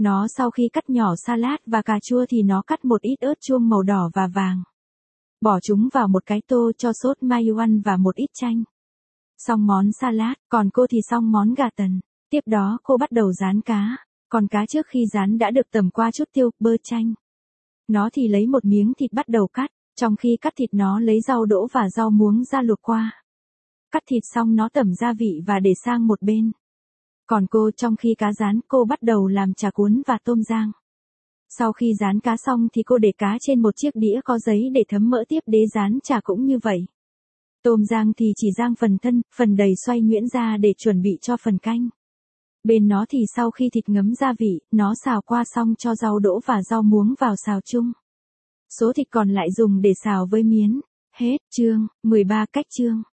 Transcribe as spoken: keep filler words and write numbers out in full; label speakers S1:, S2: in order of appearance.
S1: Nó sau khi cắt nhỏ salad và cà chua thì nó cắt một ít ớt chuông màu đỏ và vàng. Bỏ chúng vào một cái tô cho sốt mayo ăn và một ít chanh. Xong món salad, còn cô thì xong món gà tần. Tiếp đó cô bắt đầu rán cá. Còn cá trước khi rán đã được tẩm qua chút tiêu, bơ chanh. Nó thì lấy một miếng thịt bắt đầu cắt. Trong khi cắt thịt nó lấy rau đỗ và rau muống ra luộc qua. Cắt thịt xong nó tẩm gia vị và để sang một bên. Còn cô trong khi cá rán cô bắt đầu làm chả cuốn và tôm rang. Sau khi rán cá xong thì cô để cá trên một chiếc đĩa có giấy để thấm mỡ tiếp đế rán chả cũng như vậy. Tôm rang thì chỉ rang phần thân, phần đầy xoay nhuyễn ra để chuẩn bị cho phần canh. Bên nó thì sau khi thịt ngấm gia vị, nó xào qua xong cho rau đỗ và rau muống vào xào chung. Số thịt còn lại dùng để xào với miến. Hết chương, mười ba cách chương.